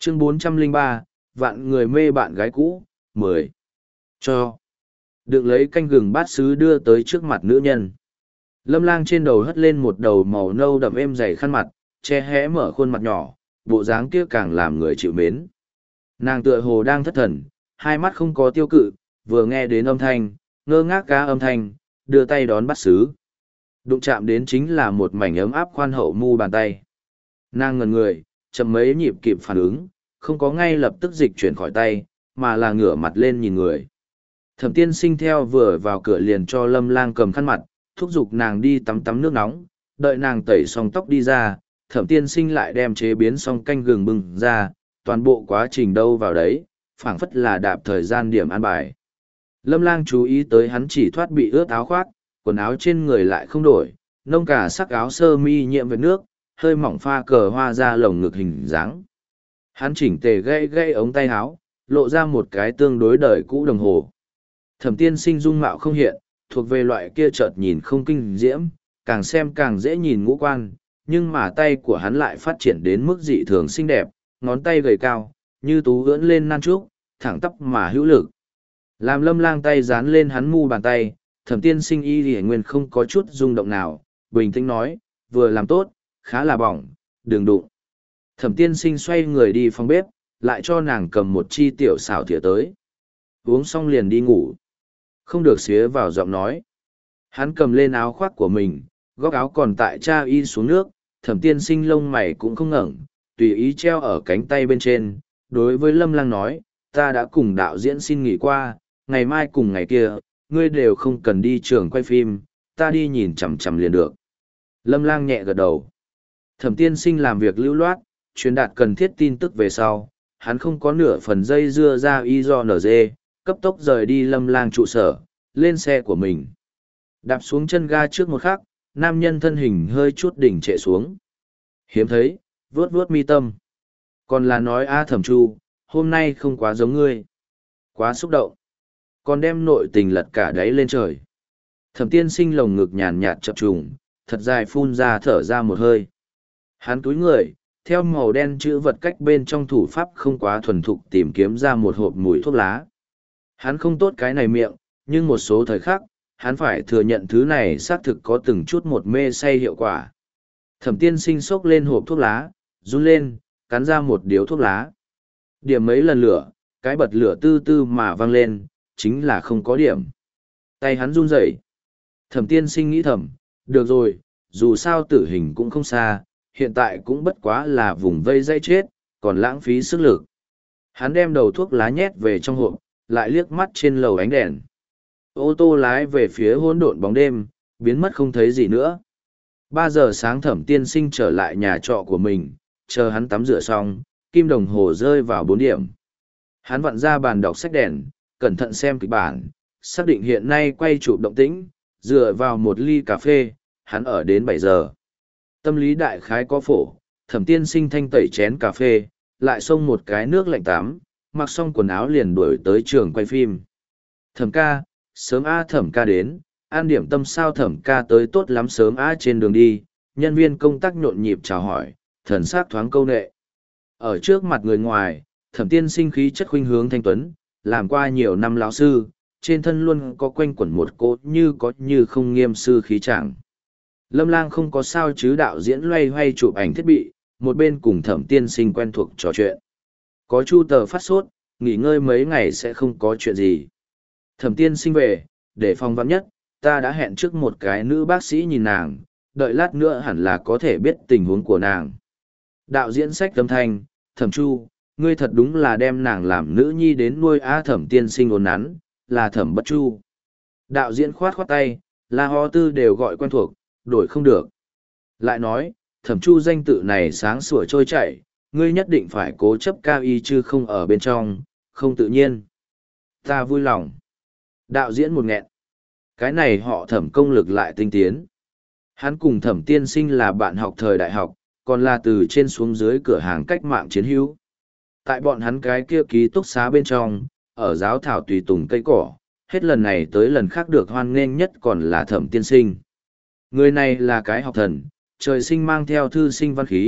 Chương 403, vạn người mê bạn gái cũ, 10. Cho. Đừng lấy canh gừng bát sứ đưa tới trước mặt nữ nhân. Lâm Lang trên đầu hất lên một đầu màu nâu đậm êm dày khăn mặt, che hé mở khuôn mặt nhỏ, bộ dáng kia càng làm người chịu mến. Nàng tựa hồ đang thất thần, hai mắt không có tiêu cự, vừa nghe đến âm thanh, ngơ ngác cá âm thanh, đưa tay đón bát sứ. Đụng chạm đến chính là một mảnh ấm áp khoan hậu mu bàn tay. Nàng ngẩn người, chậm mấy nhịp kịp phản ứng, không có ngay lập tức dịch chuyển khỏi tay, mà là ngửa mặt lên nhìn người. Thẩm Tiên Sinh theo vừa vào cửa liền cho Lâm Lang cầm khăn mặt, thúc giục nàng đi tắm tắm nước nóng, đợi nàng tẩy xong tóc đi ra, Thẩm Tiên Sinh lại đem chế biến xong canh gừng bưng ra, toàn bộ quá trình đâu vào đấy, phảng phất là đạp thời gian điểm an bài. Lâm Lang chú ý tới hắn chỉ thoát bị ướt áo khoác, quần áo trên người lại không đổi, nông cả sắc áo sơ mi nhiễm với nước, hơi mỏng pha cờ hoa ra lồng ngực hình dáng. Hắn chỉnh tề gãy ống tay áo, lộ ra một cái tương đối đời cũ đồng hồ. Thẩm Tiên Sinh dung mạo không hiện, thuộc về loại kia chợt nhìn không kinh diễm, càng xem càng dễ nhìn ngũ quan, nhưng mà tay của hắn lại phát triển đến mức dị thường xinh đẹp, ngón tay gầy cao, như tú ưỡn lên nan trúc, thẳng tắp mà hữu lực. Làm Lâm Lang tay dán lên hắn mu bàn tay, Thẩm Tiên Sinh y lìa nguyên không có chút rung động nào, bình tĩnh nói, vừa làm tốt, khá là bỏng, đừng đụng. Thẩm Tiên Sinh xoay người đi phòng bếp, lại cho nàng cầm một chi tiểu xảo thìa tới. Uống xong liền đi ngủ. Không được xía vào giọng nói. Hắn cầm lên áo khoác của mình, góc áo còn tại cha y xuống nước, Thẩm Tiên Sinh lông mày cũng không ngẩng, tùy ý treo ở cánh tay bên trên. Đối với Lâm Lang nói, ta đã cùng đạo diễn xin nghỉ qua, ngày mai cùng ngày kia, ngươi đều không cần đi trường quay phim, ta đi nhìn chằm chằm liền được. Lâm Lang nhẹ gật đầu. Thẩm Tiên Sinh làm việc lưu loát, truyền đạt cần thiết tin tức về sau, hắn không có nửa phần dây dưa ra y do nở dê, cấp tốc rời đi Lâm Lang trụ sở, lên xe của mình. Đạp xuống chân ga trước một khắc, nam nhân thân hình hơi chút đỉnh trệ xuống. Hiếm thấy, vuốt vuốt mi tâm. Còn là nói a Thẩm Chu, hôm nay không quá giống ngươi. Quá xúc động. Còn đem nội tình lật cả đáy lên trời. Thẩm Tiên Sinh lồng ngực nhàn nhạt chập trùng, thật dài phun ra thở ra một hơi. Hắn túi người, theo màu đen chữ vật cách bên trong thủ pháp không quá thuần thục tìm kiếm ra một hộp mùi thuốc lá. Hắn không tốt cái này miệng, nhưng một số thời khắc, hắn phải thừa nhận thứ này xác thực có từng chút một mê say hiệu quả. Thẩm Tiên Sinh xốc lên hộp thuốc lá, run lên, cắn ra một điếu thuốc lá. Điểm mấy lần lửa, cái bật lửa tư tư mà văng lên, chính là không có điểm. Tay hắn run rẩy. Thẩm Tiên Sinh nghĩ thầm, được rồi, dù sao tử hình cũng không xa, hiện tại cũng bất quá là vùng vây dây chết, còn lãng phí sức lực. Hắn đem đầu thuốc lá nhét về trong hộp, lại liếc mắt trên lầu ánh đèn. Ô tô lái về phía hỗn độn bóng đêm, biến mất không thấy gì nữa. 3 giờ sáng Thẩm Tiên Sinh trở lại nhà trọ của mình, chờ hắn tắm rửa xong, kim đồng hồ rơi vào 4 điểm. Hắn vặn ra bàn đọc sách đèn, cẩn thận xem kịch bản, xác định hiện nay quay chụp động tĩnh, dựa vào một ly cà phê, hắn ở đến 7 giờ. Tâm lý đại khái có phổ, Thẩm Tiên Sinh thanh tẩy chén cà phê, lại xông một cái nước lạnh tắm, mặc xong quần áo liền đuổi tới trường quay phim. Thẩm ca, sớm a Thẩm ca đến, an điểm tâm sao Thẩm ca tới tốt lắm sớm a trên đường đi, nhân viên công tác nhộn nhịp chào hỏi, thần sắc thoáng câu nệ. Ở trước mặt người ngoài, Thẩm Tiên Sinh khí chất khuynh hướng thanh tuấn, làm qua nhiều năm lão sư, trên thân luôn có quanh quẩn một cỗ như có như không nghiêm sư khí trạng. Lâm Lang không có sao chứ đạo diễn loay hoay chụp ảnh thiết bị, một bên cùng Thẩm Tiên Sinh quen thuộc trò chuyện. Có Chu Tờ phát sốt, nghỉ ngơi mấy ngày sẽ không có chuyện gì. Thẩm Tiên Sinh về, để phòng vắn nhất, ta đã hẹn trước một cái nữ bác sĩ nhìn nàng, đợi lát nữa hẳn là có thể biết tình huống của nàng. Đạo diễn sách âm thanh, Thẩm Chu, ngươi thật đúng là đem nàng làm nữ nhi đến nuôi a Thẩm Tiên Sinh ồn nắn, là Thẩm Bất Chu. Đạo diễn khoát khoát tay, La Ho Tư đều gọi quen thuộc, đổi không được. Lại nói, Thẩm Chu danh tự này sáng sủa trôi chảy, ngươi nhất định phải cố chấp cao y chứ không ở bên trong, không tự nhiên. Ta vui lòng. Đạo diễn một nghẹn. Cái này họ Thẩm công lực lại tinh tiến. Hắn cùng Thẩm Tiên Sinh là bạn học thời đại học, còn là từ trên xuống dưới cửa hàng cách mạng chiến hữu. Tại bọn hắn cái kia ký túc xá bên trong, ở giáo thảo tùy tùng cây cỏ, hết lần này tới lần khác được hoan nghênh nhất còn là Thẩm Tiên Sinh. Người này là cái học thần, trời sinh mang theo thư sinh văn khí,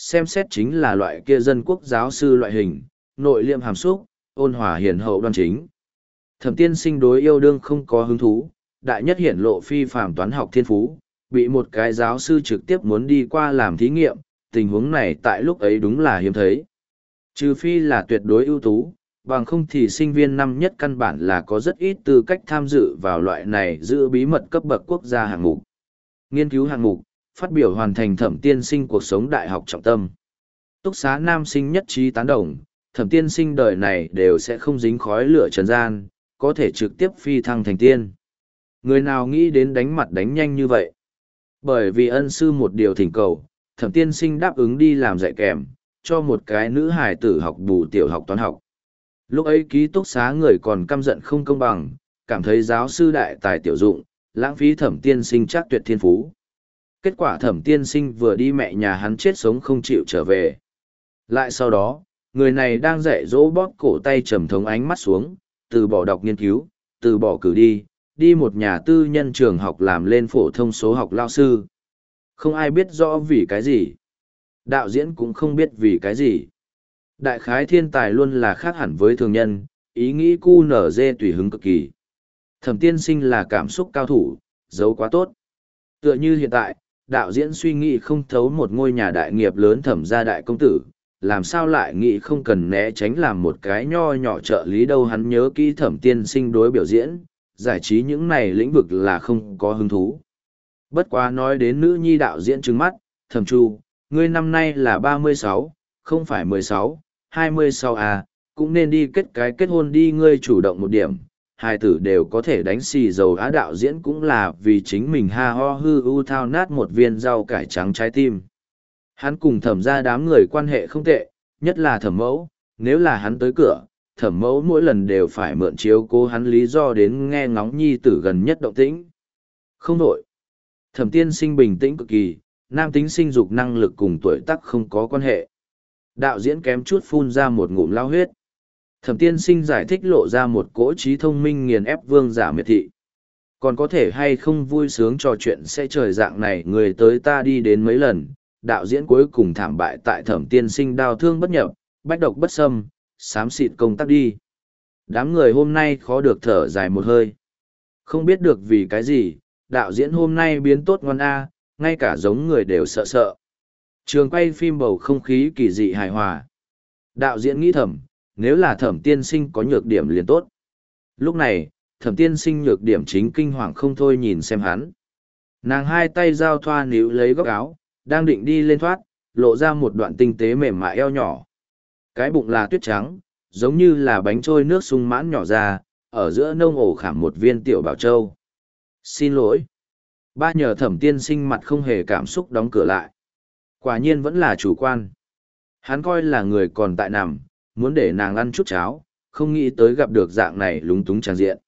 xem xét chính là loại kia dân quốc giáo sư loại hình, nội liêm hàm xúc, ôn hòa hiền hậu đoan chính. Thẩm tiên sinh đối yêu đương không có hứng thú, đại nhất hiển lộ phi phàm toán học thiên phú, bị một cái giáo sư trực tiếp muốn đi qua làm thí nghiệm, tình huống này tại lúc ấy đúng là hiếm thấy. Trừ phi là tuyệt đối ưu tú, bằng không thì sinh viên năm nhất căn bản là có rất ít tư cách tham dự vào loại này giữ bí mật cấp bậc quốc gia hạng mục. Nghiên cứu hạng mục, phát biểu hoàn thành thẩm tiên sinh cuộc sống đại học trọng tâm. Túc xá nam sinh nhất trí tán đồng, thẩm tiên sinh đời này đều sẽ không dính khói lửa trần gian, có thể trực tiếp phi thăng thành tiên. Người nào nghĩ đến đánh mặt đánh nhanh như vậy? Bởi vì ân sư một điều thỉnh cầu, thẩm tiên sinh đáp ứng đi làm dạy kèm, cho một cái nữ hài tử học bù tiểu học toán học. Lúc ấy ký túc xá người còn căm giận không công bằng, cảm thấy giáo sư đại tài tiểu dụng, lãng phí thẩm tiên sinh chắc tuyệt thiên phú. Kết quả thẩm tiên sinh vừa đi mẹ nhà hắn chết sống không chịu trở về. Lại sau đó, người này đang dạy dỗ bóp cổ tay trầm thống ánh mắt xuống, từ bỏ đọc nghiên cứu, từ bỏ cử đi một nhà tư nhân trường học làm lên phổ thông số học lao sư. Không ai biết rõ vì cái gì. Đạo diễn cũng không biết vì cái gì. Đại khái thiên tài luôn là khác hẳn với thường nhân, ý nghĩ cu nở dê tùy hứng cực kỳ. Thẩm tiên sinh là cảm xúc cao thủ, giấu quá tốt. Tựa như hiện tại, đạo diễn suy nghĩ không thấu một ngôi nhà đại nghiệp lớn thẩm gia đại công tử, làm sao lại nghĩ không cần né tránh làm một cái nho nhỏ trợ lý đâu. Hắn nhớ kỹ thẩm tiên sinh đối biểu diễn, giải trí những này lĩnh vực là không có hứng thú. Bất quá nói đến nữ nhi đạo diễn trừng mắt, thẩm chu, ngươi năm nay là 36, không phải 16, 26 à, cũng nên đi kết hôn đi, ngươi chủ động một điểm. Hai tử đều có thể đánh xì dầu á, đạo diễn cũng là vì chính mình ha ho hư ưu thao nát một viên rau cải trắng trái tim. Hắn cùng thẩm ra đám người quan hệ không tệ, nhất là thẩm mẫu, nếu là hắn tới cửa, thẩm mẫu mỗi lần đều phải mượn chiếu cố hắn lý do đến nghe ngóng nhi tử gần nhất động tĩnh. Không đổi. Thẩm tiên sinh bình tĩnh cực kỳ, nam tính sinh dục năng lực cùng tuổi tác không có quan hệ. Đạo diễn kém chút phun ra một ngụm lao huyết. Thẩm tiên sinh giải thích lộ ra một cỗ trí thông minh nghiền ép vương giả miệt thị. Còn có thể hay không vui sướng trò chuyện sẽ trời dạng này người tới ta đi đến mấy lần, đạo diễn cuối cùng thảm bại tại thẩm tiên sinh đau thương bất nhập, bách độc bất xâm, xám xịt công tác đi. Đám người hôm nay khó được thở dài một hơi. Không biết được vì cái gì, đạo diễn hôm nay biến tốt ngoan a, ngay cả giống người đều sợ sợ. Trường quay phim bầu không khí kỳ dị hài hòa. Đạo diễn nghĩ thầm, nếu là thẩm tiên sinh có nhược điểm liền tốt. Lúc này, thẩm tiên sinh nhược điểm chính kinh hoàng không thôi nhìn xem hắn. Nàng hai tay giao thoa níu lấy góc áo, đang định đi lên thoát, lộ ra một đoạn tinh tế mềm mại eo nhỏ. Cái bụng là tuyết trắng, giống như là bánh trôi nước sung mãn nhỏ ra, ở giữa nông ổ khảm một viên tiểu bảo châu. Xin lỗi. Ba nhờ thẩm tiên sinh mặt không hề cảm xúc đóng cửa lại. Quả nhiên vẫn là chủ quan. Hắn coi là người còn tại nằm, muốn để nàng ăn chút cháo, không nghĩ tới gặp được dạng này lúng túng tràn diện.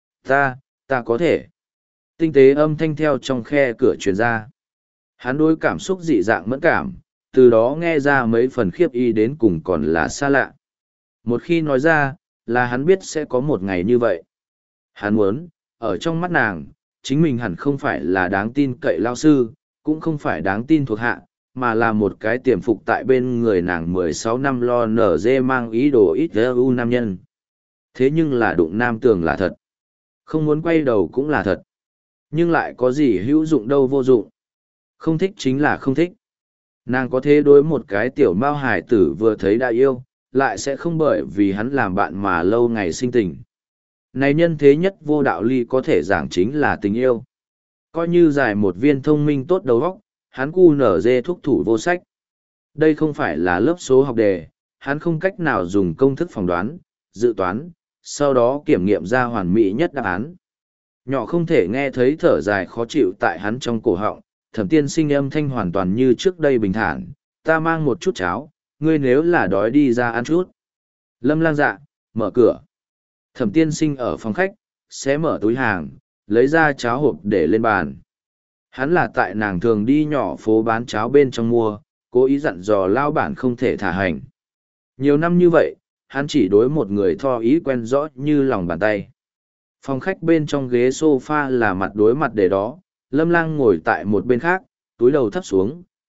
Ta có thể. Tinh tế âm thanh theo trong khe cửa truyền ra. Hắn đối cảm xúc dị dạng mẫn cảm, từ đó nghe ra mấy phần khiếp y đến cùng còn là xa lạ. Một khi nói ra, là hắn biết sẽ có một ngày như vậy. Hắn muốn, ở trong mắt nàng, chính mình hẳn không phải là đáng tin cậy lao sư, cũng không phải đáng tin thuộc hạ, mà là một cái tiềm phục tại bên người nàng 16 năm lo nở dê mang ý đồ ít u nam nhân. Thế nhưng là đụng nam tường là thật. Không muốn quay đầu cũng là thật. Nhưng lại có gì hữu dụng đâu vô dụng. Không thích chính là không thích. Nàng có thế đối một cái tiểu mao hải tử vừa thấy đã yêu, lại sẽ không bởi vì hắn làm bạn mà lâu ngày sinh tình. Này nhân thế nhất vô đạo ly có thể giảng chính là tình yêu. Coi như giải một viên thông minh tốt đầu óc, hắn cu nở dê thúc thủ vô sách. Đây không phải là lớp số học đề, hắn không cách nào dùng công thức phỏng đoán, dự toán, sau đó kiểm nghiệm ra hoàn mỹ nhất đáp án. Nhỏ không thể nghe thấy thở dài khó chịu tại hắn trong cổ họng, thẩm tiên sinh âm thanh hoàn toàn như trước đây bình thản, ta mang một chút cháo, ngươi nếu là đói đi ra ăn chút. Lâm lang dạ, mở cửa. Thẩm tiên sinh ở phòng khách, xé mở túi hàng, lấy ra cháo hộp để lên bàn. Hắn là tại nàng thường đi nhỏ phố bán cháo bên trong mua, cố ý dặn dò lao bản không thể thả hành. Nhiều năm như vậy, hắn chỉ đối một người tho ý quen rõ như lòng bàn tay. Phòng khách bên trong ghế sofa là mặt đối mặt để đó, Lâm Lang ngồi tại một bên khác, túi đầu thấp xuống,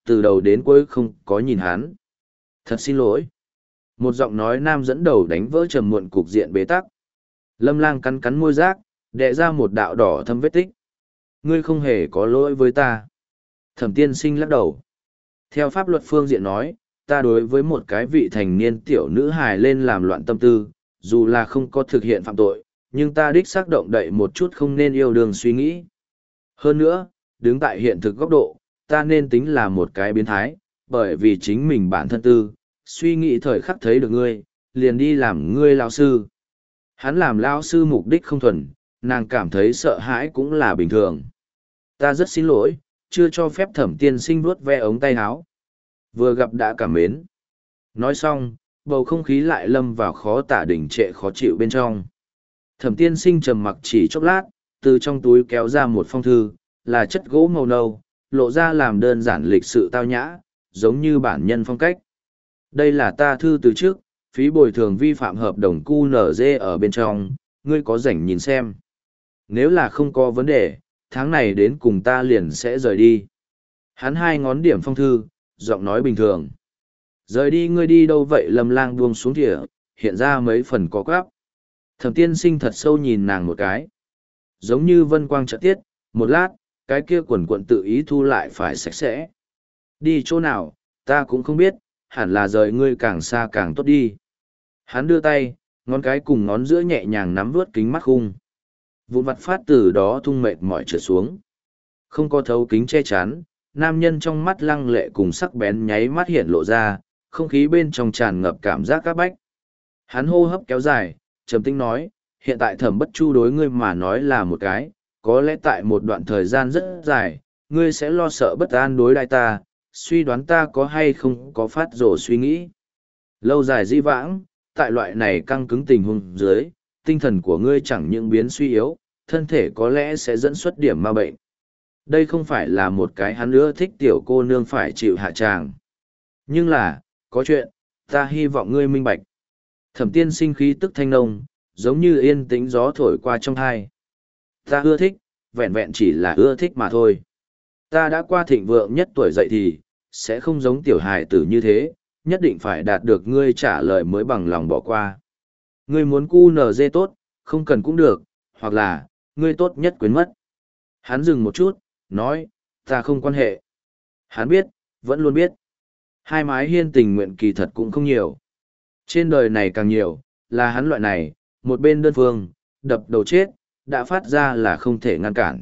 từ đầu đến cuối không có nhìn hắn. Thật xin lỗi. Một giọng nói nam dẫn đầu đánh vỡ trầm muộn cục diện bế tắc. Lâm Lang cắn cắn môi rác, đè ra một đạo đỏ thâm vết tích. Ngươi không hề có lỗi với ta. Thẩm tiên sinh lắc đầu. Theo pháp luật phương diện nói, ta đối với một cái vị thành niên tiểu nữ hài lên làm loạn tâm tư, dù là không có thực hiện phạm tội, nhưng ta đích xác động đậy một chút không nên yêu đương suy nghĩ. Hơn nữa, đứng tại hiện thực góc độ, ta nên tính là một cái biến thái, bởi vì chính mình bản thân tư, suy nghĩ thời khắc thấy được ngươi, liền đi làm ngươi lão sư. Hắn làm lão sư mục đích không thuần, nàng cảm thấy sợ hãi cũng là bình thường. Ta rất xin lỗi, chưa cho phép thẩm tiên sinh vuốt ve ống tay áo. Vừa gặp đã cảm mến. Nói xong, bầu không khí lại lâm vào khó tả đỉnh trệ khó chịu bên trong. Thẩm tiên sinh trầm mặc chỉ chốc lát, từ trong túi kéo ra một phong thư, là chất gỗ màu nâu, lộ ra làm đơn giản lịch sự tao nhã, giống như bản nhân phong cách. Đây là ta thư từ trước, phí bồi thường vi phạm hợp đồng QNZ ở bên trong, ngươi có rảnh nhìn xem. Nếu là không có vấn đề, tháng này đến cùng ta liền sẽ rời đi. Hắn hai ngón điểm phong thư, giọng nói bình thường. Rời đi ngươi đi đâu vậy? Lâm Lang buông xuống thìa, hiện ra mấy phần có quáp. Thẩm tiên sinh thật sâu nhìn nàng một cái. Giống như vân quang trợ tiết, một lát, cái kia quần quận tự ý thu lại phải sạch sẽ. Đi chỗ nào, ta cũng không biết, hẳn là rời ngươi càng xa càng tốt đi. Hắn đưa tay, ngón cái cùng ngón giữa nhẹ nhàng nắm vướt kính mắt khung. Vụn vặt phát từ đó thung mệt mỏi trượt xuống. Không có thấu kính che chắn, nam nhân trong mắt lăng lệ cùng sắc bén nháy mắt hiện lộ ra, không khí bên trong tràn ngập cảm giác các bách. Hắn hô hấp kéo dài, trầm tĩnh nói, hiện tại Thẩm Bất Chu đối ngươi mà nói là một cái, có lẽ tại một đoạn thời gian rất dài, ngươi sẽ lo sợ bất an đối đãi ta, suy đoán ta có hay không có phát rồ suy nghĩ. Lâu dài di vãng, tại loại này căng cứng tình huống dưới, tinh thần của ngươi chẳng những biến suy yếu, thân thể có lẽ sẽ dẫn xuất điểm ma bệnh. Đây không phải là một cái hắn nữa thích tiểu cô nương phải chịu hạ tràng. Nhưng là, có chuyện, ta hy vọng ngươi minh bạch. Thẩm tiên sinh khí tức thanh nông, giống như yên tĩnh gió thổi qua trong thai. Ta ưa thích, vẹn vẹn chỉ là ưa thích mà thôi. Ta đã qua thịnh vượng nhất tuổi dậy thì, sẽ không giống tiểu hài tử như thế, nhất định phải đạt được ngươi trả lời mới bằng lòng bỏ qua. Ngươi muốn QNZ tốt, không cần cũng được, hoặc là, ngươi tốt nhất quên mất. Hắn dừng một chút, nói, ta không quan hệ. Hắn biết, vẫn luôn biết. Hai mái hiên tình nguyện kỳ thật cũng không nhiều. Trên đời này càng nhiều, là hắn loại này, một bên đơn phương, đập đầu chết, đã phát ra là không thể ngăn cản.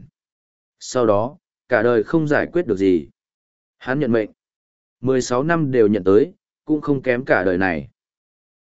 Sau đó, cả đời không giải quyết được gì. Hắn nhận mệnh. 16 năm đều nhận tới, cũng không kém cả đời này.